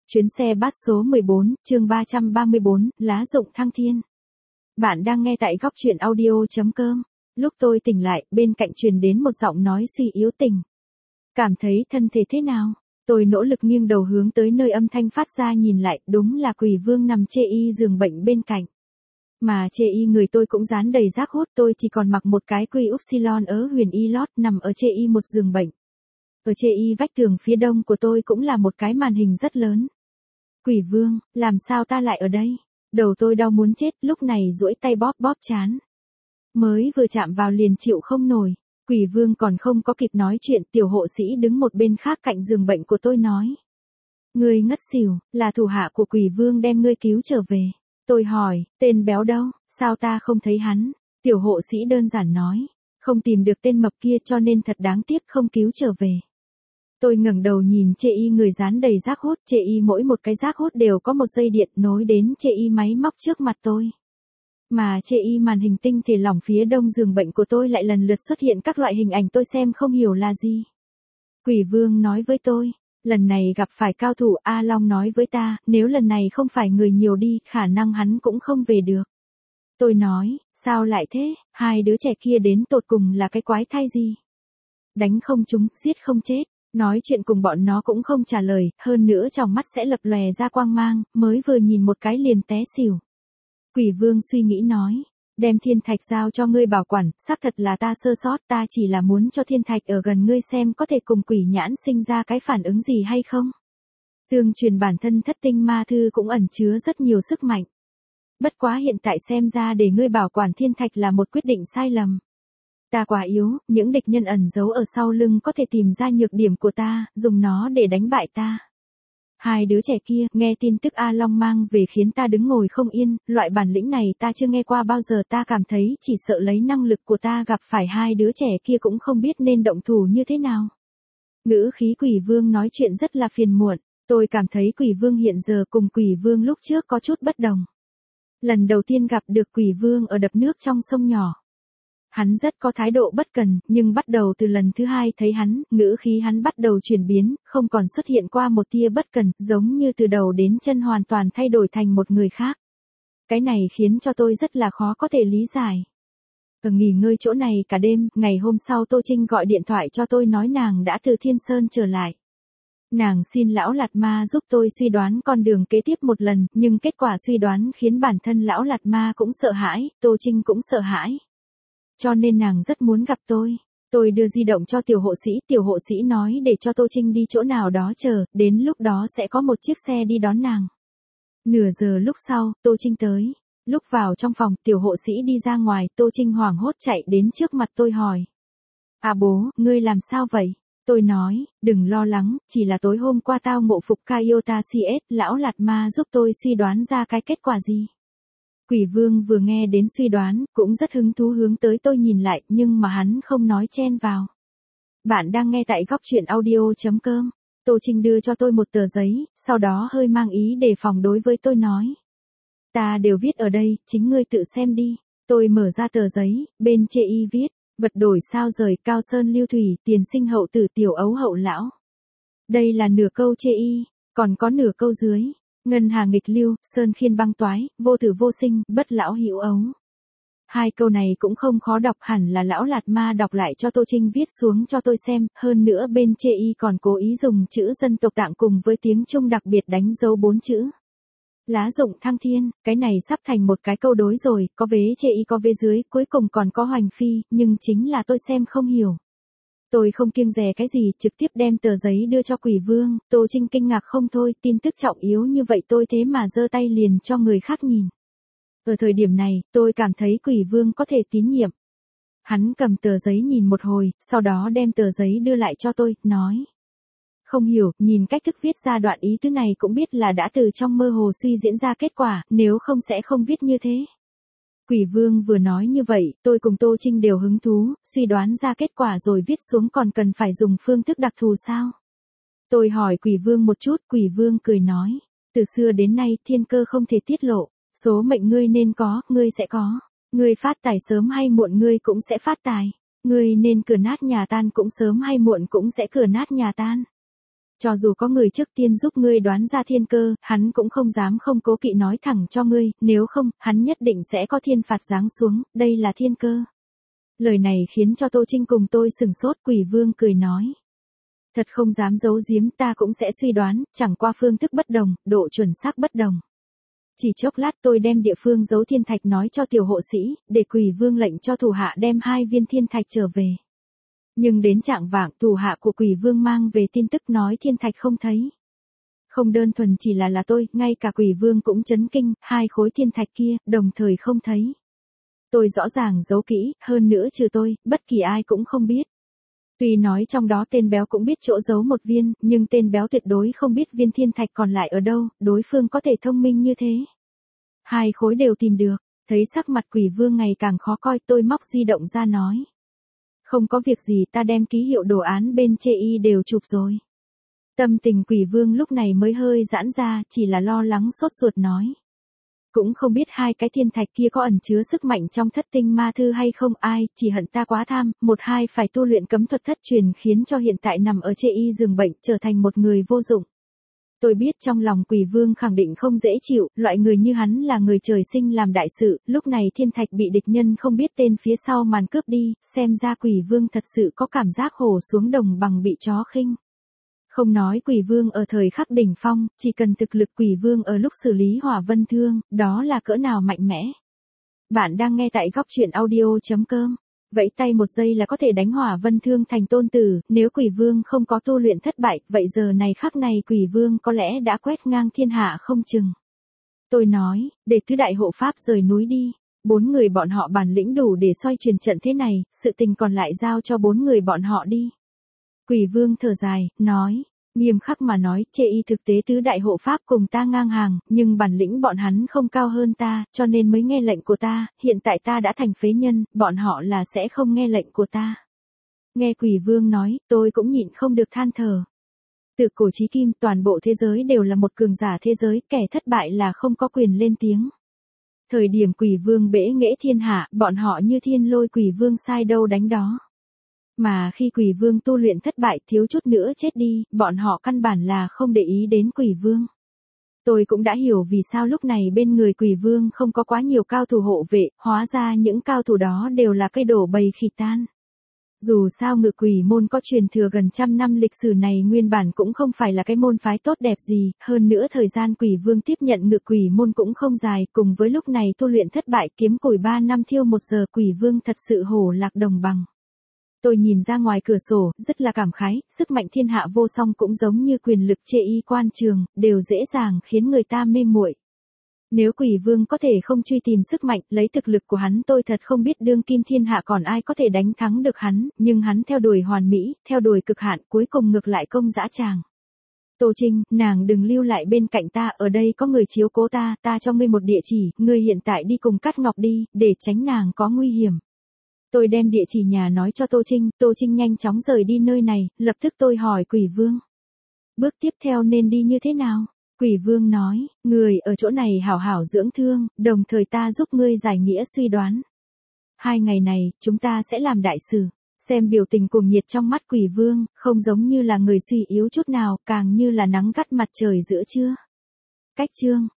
Chuyến xe bus số 14, chương 334, lá rụng thăng thiên. Bạn đang nghe tại góc truyện audio.com. Lúc tôi tỉnh lại, bên cạnh truyền đến một giọng nói suy yếu tình. Cảm thấy thân thể thế nào? Tôi nỗ lực nghiêng đầu hướng tới nơi âm thanh phát ra nhìn lại, đúng là Quỷ Vương nằm chê y giường bệnh bên cạnh. Mà chê y người tôi cũng dán đầy rác hút, tôi chỉ còn mặc một cái quy upsilon ớ huyền y lót nằm ở chê y một giường bệnh. Ở chê y vách tường phía đông của tôi cũng là một cái màn hình rất lớn. Quỷ Vương, làm sao ta lại ở đây? Đầu tôi đau muốn chết, lúc này duỗi tay bóp bóp trán. Mới vừa chạm vào liền chịu không nổi. Quỷ Vương còn không có kịp nói chuyện, tiểu hộ sĩ đứng một bên khác cạnh giường bệnh của tôi nói. Ngươi ngất xỉu, là thủ hạ của Quỷ Vương đem ngươi cứu trở về. Tôi hỏi, tên béo đâu, sao ta không thấy hắn? Tiểu hộ sĩ đơn giản nói, không tìm được tên mập kia cho nên thật đáng tiếc không cứu trở về. Tôi ngẩng đầu nhìn chê y người dán đầy rác hút, chê y mỗi một cái rác hút đều có một dây điện nối đến chê y máy móc trước mặt tôi. Mà chê y màn hình tinh thể lỏng phía đông giường bệnh của tôi lại lần lượt xuất hiện các loại hình ảnh tôi xem không hiểu là gì. Quỷ Vương nói với tôi, lần này gặp phải cao thủ. A Long nói với ta, nếu lần này không phải người nhiều đi, khả năng hắn cũng không về được. Tôi nói, sao lại thế, hai đứa trẻ kia đến tột cùng là cái quái thai gì? Đánh không trúng, giết không chết. Nói chuyện cùng bọn nó cũng không trả lời, hơn nữa trong mắt sẽ lập lòe ra quang mang, mới vừa nhìn một cái liền té xỉu. Quỷ Vương suy nghĩ nói, đem thiên thạch giao cho ngươi bảo quản, xác thật là ta sơ sót, ta chỉ là muốn cho thiên thạch ở gần ngươi xem có thể cùng quỷ nhãn sinh ra cái phản ứng gì hay không. Tương truyền bản thân thất tinh ma thư cũng ẩn chứa rất nhiều sức mạnh. Bất quá hiện tại xem ra để ngươi bảo quản thiên thạch là một quyết định sai lầm. Ta quá yếu, những địch nhân ẩn giấu ở sau lưng có thể tìm ra nhược điểm của ta, dùng nó để đánh bại ta. Hai đứa trẻ kia, nghe tin tức A Long mang về khiến ta đứng ngồi không yên, loại bản lĩnh này ta chưa nghe qua bao giờ, ta cảm thấy chỉ sợ lấy năng lực của ta gặp phải hai đứa trẻ kia cũng không biết nên động thủ như thế nào. Ngữ khí Quỷ Vương nói chuyện rất là phiền muộn, tôi cảm thấy Quỷ Vương hiện giờ cùng Quỷ Vương lúc trước có chút bất đồng. Lần đầu tiên gặp được Quỷ Vương ở đập nước trong sông nhỏ. Hắn rất có thái độ bất cần, nhưng bắt đầu từ lần thứ hai thấy hắn, ngữ khí hắn bắt đầu chuyển biến, không còn xuất hiện qua một tia bất cần, giống như từ đầu đến chân hoàn toàn thay đổi thành một người khác. Cái này khiến cho tôi rất là khó có thể lý giải. Ở nghỉ ngơi chỗ này cả đêm, ngày hôm sau Tô Trinh gọi điện thoại cho tôi nói nàng đã từ Thiên Sơn trở lại. Nàng xin lão Lạt Ma giúp tôi suy đoán con đường kế tiếp một lần, nhưng kết quả suy đoán khiến bản thân lão Lạt Ma cũng sợ hãi, Tô Trinh cũng sợ hãi. Cho nên nàng rất muốn gặp tôi. Tôi đưa di động cho tiểu hộ sĩ nói để cho Tô Trinh đi chỗ nào đó chờ, đến lúc đó sẽ có một chiếc xe đi đón nàng. Nửa giờ lúc sau, Tô Trinh tới. Lúc vào trong phòng, tiểu hộ sĩ đi ra ngoài, Tô Trinh hoảng hốt chạy đến trước mặt tôi hỏi. À bố, ngươi làm sao vậy? Tôi nói, đừng lo lắng, chỉ là tối hôm qua tao ngộ phục Kaiota CS, lão Lạt Ma giúp tôi suy đoán ra cái kết quả gì. Quỷ Vương vừa nghe đến suy đoán, cũng rất hứng thú hướng tới tôi nhìn lại, nhưng mà hắn không nói chen vào. Bạn đang nghe tại góc truyện audio.com. Tô Trinh đưa cho tôi một tờ giấy, sau đó hơi mang ý đề phòng đối với tôi nói. Ta đều viết ở đây, chính ngươi tự xem đi. Tôi mở ra tờ giấy, bên chê y viết, vật đổi sao rời, Cao Sơn Lưu Thủy, tiền sinh hậu tử, tiểu ấu hậu lão. Đây là nửa câu chê y, còn có nửa câu dưới. Ngân hà nghịch lưu, sơn khiên băng toái, vô tử vô sinh, bất lão hữu ấu. Hai câu này cũng không khó đọc, hẳn là lão Lạt Ma đọc lại cho Tô Trinh viết xuống cho tôi xem, hơn nữa bên chê y còn cố ý dùng chữ dân tộc Tạng cùng với tiếng Trung đặc biệt đánh dấu 4 chữ. Lá rụng thăng thiên, cái này sắp thành một cái câu đối rồi, có vế chê y có vế dưới, cuối cùng còn có hoành phi, nhưng chính là tôi xem không hiểu. Tôi không kiêng dè cái gì, trực tiếp đem tờ giấy đưa cho Quỷ Vương, Tô Trinh kinh ngạc không thôi, tin tức trọng yếu như vậy tôi thế mà giơ tay liền cho người khác nhìn. Ở thời điểm này, tôi cảm thấy Quỷ Vương có thể tín nhiệm. Hắn cầm tờ giấy nhìn một hồi, sau đó đem tờ giấy đưa lại cho tôi, nói. Không hiểu, nhìn cách thức viết ra đoạn ý tứ này cũng biết là đã từ trong mơ hồ suy diễn ra kết quả, nếu không sẽ không viết như thế. Quỷ Vương vừa nói như vậy, tôi cùng Tô Trinh đều hứng thú, suy đoán ra kết quả rồi viết xuống còn cần phải dùng phương thức đặc thù sao? Tôi hỏi Quỷ Vương một chút, Quỷ Vương cười nói, từ xưa đến nay thiên cơ không thể tiết lộ, số mệnh ngươi nên có, ngươi sẽ có, ngươi phát tài sớm hay muộn ngươi cũng sẽ phát tài, ngươi nên cửa nát nhà tan cũng sớm hay muộn cũng sẽ cửa nát nhà tan. Cho dù có người trước tiên giúp ngươi đoán ra thiên cơ, hắn cũng không dám không cố kỵ nói thẳng cho ngươi, nếu không, hắn nhất định sẽ có thiên phạt giáng xuống, đây là thiên cơ. Lời này khiến cho Tô Trinh cùng tôi sừng sốt. Quỷ Vương cười nói. Thật không dám giấu giếm, ta cũng sẽ suy đoán, chẳng qua phương thức bất đồng, độ chuẩn xác bất đồng. Chỉ chốc lát tôi đem địa phương giấu thiên thạch nói cho tiểu hộ sĩ, để Quỷ Vương lệnh cho thủ hạ đem 2 viên thiên thạch trở về. Nhưng đến trạng vạng, thủ hạ của Quỷ Vương mang về tin tức nói thiên thạch không thấy. Không đơn thuần chỉ là tôi, ngay cả Quỷ Vương cũng chấn kinh, 2 khối thiên thạch kia, đồng thời không thấy. Tôi rõ ràng giấu kỹ, hơn nữa trừ tôi, bất kỳ ai cũng không biết. Tuy nói trong đó tên béo cũng biết chỗ giấu 1 viên, nhưng tên béo tuyệt đối không biết viên thiên thạch còn lại ở đâu, đối phương có thể thông minh như thế. 2 khối đều tìm được, thấy sắc mặt Quỷ Vương ngày càng khó coi, tôi móc di động ra nói. Không có việc gì, ta đem ký hiệu đồ án bên chê y đều chụp rồi. Tâm tình Quỷ Vương lúc này mới hơi giãn ra, chỉ là lo lắng sốt ruột nói. Cũng không biết 2 cái thiên thạch kia có ẩn chứa sức mạnh trong thất tinh ma thư hay không, ai, chỉ hận ta quá tham, 1-2 phải tu luyện cấm thuật thất truyền khiến cho hiện tại nằm ở chê y giường bệnh trở thành một người vô dụng. Tôi biết trong lòng Quỷ Vương khẳng định không dễ chịu, loại người như hắn là người trời sinh làm đại sự, lúc này thiên thạch bị địch nhân không biết tên phía sau màn cướp đi, xem ra Quỷ Vương thật sự có cảm giác hổ xuống đồng bằng bị chó khinh. Không nói Quỷ Vương ở thời khắc đỉnh phong, chỉ cần thực lực Quỷ Vương ở lúc xử lý hỏa vân thương, đó là cỡ nào mạnh mẽ. Bạn đang nghe tại góc truyện audio.com. Vẫy tay 1 giây là có thể đánh hỏa vân thương thành tôn tử, nếu Quỷ Vương không có tu luyện thất bại, vậy giờ này khắc này Quỷ Vương có lẽ đã quét ngang thiên hạ không chừng. Tôi nói, để tứ đại hộ pháp rời núi đi. 4 người bọn họ bản lĩnh đủ để xoay chuyển trận thế này, sự tình còn lại giao cho 4 người bọn họ đi. Quỷ Vương thở dài, nói, nghiêm khắc mà nói, chê y thực tế tứ đại hộ pháp cùng ta ngang hàng, nhưng bản lĩnh bọn hắn không cao hơn ta, cho nên mới nghe lệnh của ta, hiện tại ta đã thành phế nhân, bọn họ là sẽ không nghe lệnh của ta. Nghe Quỷ Vương nói, tôi cũng nhịn không được than thở. Từ cổ chí kim, toàn bộ thế giới đều là một cường giả thế giới, kẻ thất bại là không có quyền lên tiếng. Thời điểm Quỷ Vương bẽ nghễ thiên hạ, bọn họ như thiên lôi Quỷ Vương sai đâu đánh đó. Mà khi Quỷ Vương tu luyện thất bại thiếu chút nữa chết đi, bọn họ căn bản là không để ý đến Quỷ Vương. Tôi cũng đã hiểu vì sao lúc này bên người Quỷ Vương không có quá nhiều cao thủ hộ vệ, hóa ra những cao thủ đó đều là cây đổ bầy khỉ tan. Dù sao Ngự Quỷ môn có truyền thừa gần 100 năm lịch sử này nguyên bản cũng không phải là cái môn phái tốt đẹp gì, hơn nữa thời gian Quỷ Vương tiếp nhận Ngự Quỷ môn cũng không dài, cùng với lúc này tu luyện thất bại kiếm củi 3 năm thiêu 1 giờ, Quỷ Vương thật sự hổ lạc đồng bằng. Tôi nhìn ra ngoài cửa sổ, rất là cảm khái, sức mạnh thiên hạ vô song cũng giống như quyền lực chê y quan trường, đều dễ dàng khiến người ta mê muội. Nếu Quỷ Vương có thể không truy tìm sức mạnh, lấy thực lực của hắn tôi thật không biết đương kim thiên hạ còn ai có thể đánh thắng được hắn, nhưng hắn theo đuổi hoàn mỹ, theo đuổi cực hạn, cuối cùng ngược lại công dã tràng. Tô Trinh, nàng đừng lưu lại bên cạnh ta, ở đây có người chiếu cố ta, ta cho ngươi một địa chỉ, ngươi hiện tại đi cùng Cát Ngọc đi, để tránh nàng có nguy hiểm. Tôi đem địa chỉ nhà nói cho Tô Trinh nhanh chóng rời đi nơi này, lập tức tôi hỏi Quỷ Vương. Bước tiếp theo nên đi như thế nào? Quỷ Vương nói, người ở chỗ này hảo hảo dưỡng thương, đồng thời ta giúp ngươi giải nghĩa suy đoán. 2 ngày này, chúng ta sẽ làm đại sự. Xem biểu tình cuồng nhiệt trong mắt Quỷ Vương, không giống như là người suy yếu chút nào, càng như là nắng gắt mặt trời giữa trưa. Cách chương.